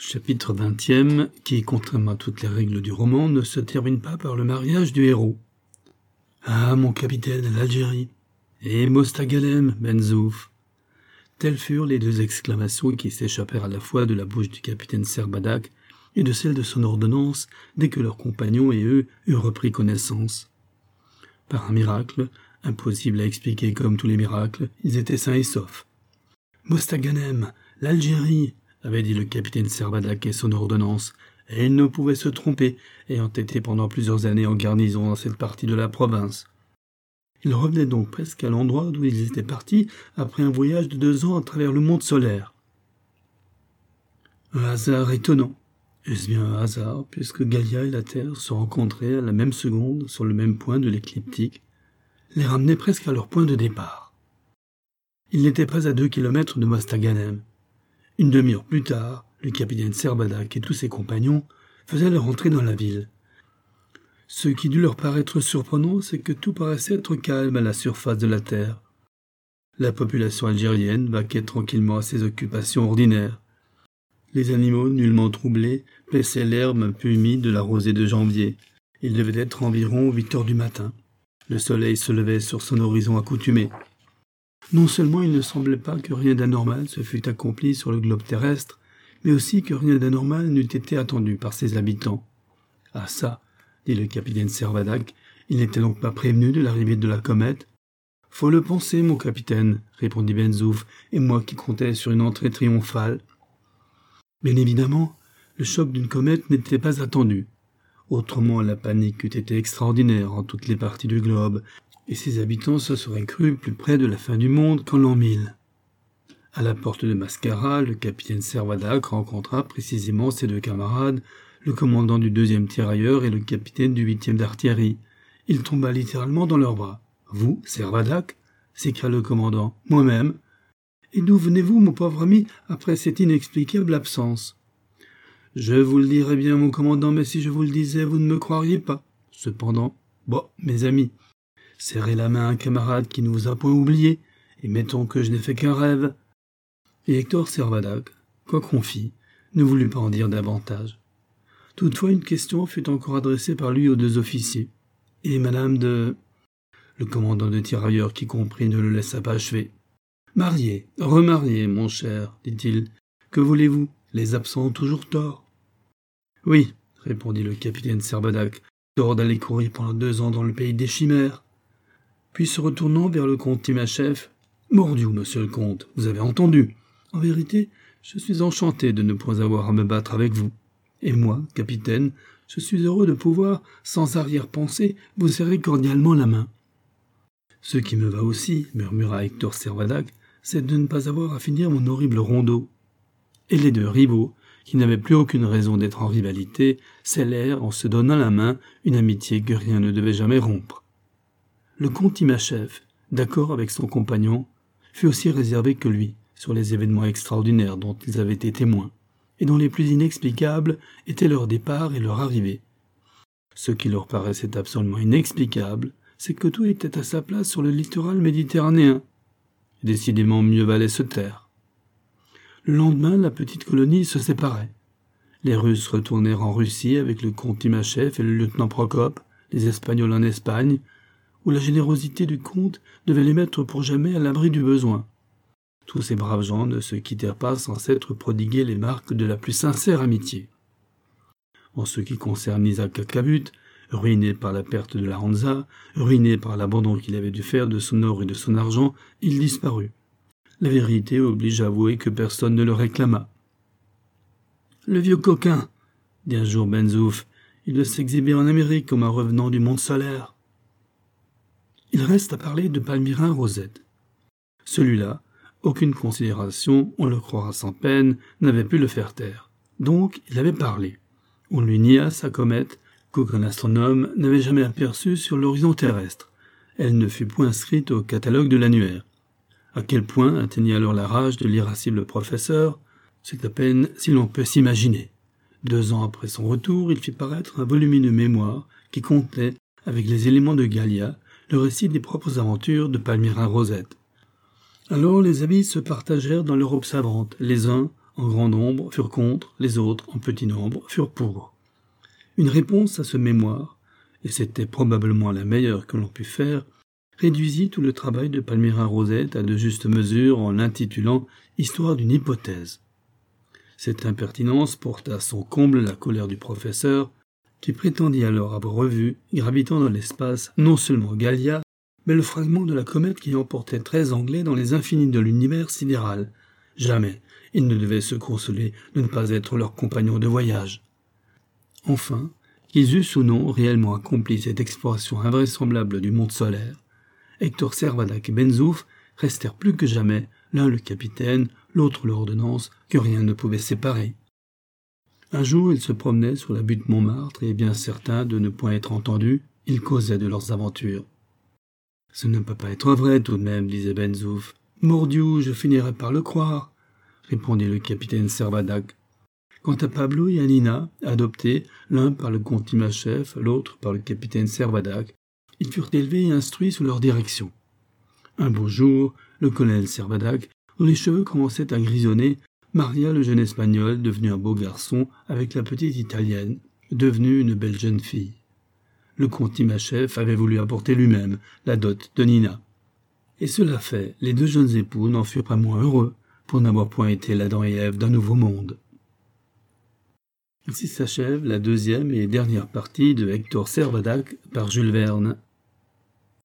Chapitre 20e, qui, contrairement à toutes les règles du roman, ne se termine pas par le mariage du héros. Ah, mon capitaine, l'Algérie. Et Mostaganem, Benzouf. Telles furent les deux exclamations qui s'échappèrent à la fois de la bouche du capitaine Servadac et de celle de son ordonnance dès que leurs compagnons et eux eurent repris connaissance. Par un miracle, impossible à expliquer comme tous les miracles, ils étaient sains et saufs. Mostaganem, l'Algérie, avait dit le capitaine Servadac et son ordonnance, et il ne pouvait se tromper, ayant été pendant plusieurs années en garnison dans cette partie de la province. Ils revenaient donc presque à l'endroit d'où ils étaient partis après un voyage de 2 ans à travers le monde solaire. Un hasard étonnant. Est-ce bien un hasard, puisque Gallia et la Terre se rencontraient à la même seconde sur le même point de l'écliptique, les ramenait presque à leur point de départ. Ils n'étaient pas à 2 kilomètres de Mostaganem. Une demi-heure plus tard, le capitaine Servadac et tous ses compagnons faisaient leur entrée dans la ville. Ce qui dut leur paraître surprenant, c'est que tout paraissait être calme à la surface de la terre. La population algérienne vaquait tranquillement à ses occupations ordinaires. Les animaux, nullement troublés, paissaient l'herbe un peu humide de la rosée de janvier. Il devait être environ 8 heures du matin. Le soleil se levait sur son horizon accoutumé. Non seulement il ne semblait pas que rien d'anormal se fût accompli sur le globe terrestre, mais aussi que rien d'anormal n'eût été attendu par ses habitants. « Ah ça !» dit le capitaine Servadac, « il n'était donc pas prévenu de l'arrivée de la comète ?»« Faut le penser, mon capitaine, » répondit Benzouf, « et moi qui comptais sur une entrée triomphale. » Bien évidemment, le choc d'une comète n'était pas attendu. Autrement, la panique eût été extraordinaire en toutes les parties du globe, et ses habitants se seraient crus plus près de la fin du monde qu'en l'an 1000. À la porte de Mascara, le capitaine Servadac rencontra précisément ses 2 camarades, le commandant du 2e tirailleur et le capitaine du 8e d'artillerie. Il tomba littéralement dans leurs bras. « Vous, Servadac ?» s'écria le commandant. « Moi-même. »« Et d'où venez-vous, mon pauvre ami, après cette inexplicable absence ?»« Je vous le dirais bien, mon commandant, mais si je vous le disais, vous ne me croiriez pas. Cependant, bon, mes amis, serrez la main à un camarade qui ne vous a point oublié, et mettons que je n'ai fait qu'un rêve. » Et Hector Servadac, quoi qu'on fît, ne voulut pas en dire davantage. Toutefois, une question fut encore adressée par lui aux 2 officiers. « Et madame de... » Le commandant de tirailleurs qui comprit ne le laissa pas achever. « Marié, remarié, mon cher, dit-il. Que voulez-vous? Les absents ont toujours tort. »« Oui, répondit le capitaine Servadac, tort d'aller courir pendant 2 ans dans le pays des chimères. » Puis se retournant vers le comte Timachef, « Mordiou, monsieur le comte, vous avez entendu. En vérité, je suis enchanté de ne point avoir à me battre avec vous. Et moi, capitaine, je suis heureux de pouvoir, sans arrière-pensée, vous serrer cordialement la main. »« Ce qui me va aussi, murmura Hector Servadac, c'est de ne pas avoir à finir mon horrible rondeau. » Et les 2 rivaux, qui n'avaient plus aucune raison d'être en rivalité, scellèrent, en se donnant la main, une amitié que rien ne devait jamais rompre. Le comte Timachef, d'accord avec son compagnon, fut aussi réservé que lui sur les événements extraordinaires dont ils avaient été témoins, et dont les plus inexplicables étaient leur départ et leur arrivée. Ce qui leur paraissait absolument inexplicable, c'est que tout était à sa place sur le littoral méditerranéen. Décidément, mieux valait se taire. Le lendemain, la petite colonie se séparait. Les Russes retournèrent en Russie avec le comte Timachef et le lieutenant Procope, les Espagnols en Espagne, où la générosité du comte devait les mettre pour jamais à l'abri du besoin. Tous ces braves gens ne se quittèrent pas sans s'être prodigués les marques de la plus sincère amitié. En ce qui concerne Isaac Kakabut, ruiné par la perte de la Hansa, ruiné par l'abandon qu'il avait dû faire de son or et de son argent, il disparut. La vérité oblige à avouer que personne ne le réclama. « Le vieux coquin !» dit un jour Benzouf. « Il doit s'exhiber en Amérique comme un revenant du monde solaire. » Il reste à parler de Palmyrin Rosette. Celui-là, aucune considération, on le croira sans peine, n'avait pu le faire taire. Donc, il avait parlé. On lui nia sa comète, qu'aucun astronome n'avait jamais aperçue sur l'horizon terrestre. Elle ne fut point inscrite au catalogue de l'annuaire. À quel point atteignit alors la rage de l'irascible professeur, c'est à peine si l'on peut s'imaginer. 2 ans après son retour, il fit paraître un volumineux mémoire qui contenait, avec les éléments de Gallia, le récit des propres aventures de Palmyrin Rosette. Alors les amis se partagèrent dans leur robe savante, les uns en grand nombre, furent contre, les autres, en petit nombre, furent pour. Une réponse à ce mémoire, et c'était probablement la meilleure que l'on put faire, réduisit tout le travail de Palmyra Rosette à de justes mesures en l'intitulant « Histoire d'une hypothèse ». Cette impertinence porta à son comble la colère du professeur, qui prétendit alors avoir revu, gravitant dans l'espace, non seulement Gallia, mais le fragment de la comète qui emportait 13 Anglais dans les infinis de l'univers sidéral. Jamais il ne devait se consoler de ne pas être leur compagnon de voyage. Enfin, qu'ils eussent ou non réellement accompli cette exploration invraisemblable du monde solaire, Hector Servadac et Benzouf restèrent plus que jamais, l'un le capitaine, l'autre l'ordonnance, que rien ne pouvait séparer. Un jour, ils se promenaient sur la butte Montmartre, et bien certains de ne point être entendus, ils causaient de leurs aventures. « Ce ne peut pas être vrai tout de même, disait Benzouf. « Mordiou, je finirai par le croire, répondit le capitaine Servadac. Quant à Pablo et à Nina, adoptés, l'un par le comte Timascheff, l'autre par le capitaine Servadac, ils furent élevés et instruits sous leur direction. Un beau jour, le colonel Servadac, dont les cheveux commençaient à grisonner, maria le jeune Espagnol, devenu un beau garçon, avec la petite Italienne, devenue une belle jeune fille. Le comte Timascheff avait voulu apporter lui-même la dot de Nina. Et cela fait, les deux jeunes époux n'en furent pas moins heureux pour n'avoir point été l'Adam et Ève d'un nouveau monde. Ainsi s'achève la deuxième et dernière partie de Hector Servadac par Jules Verne.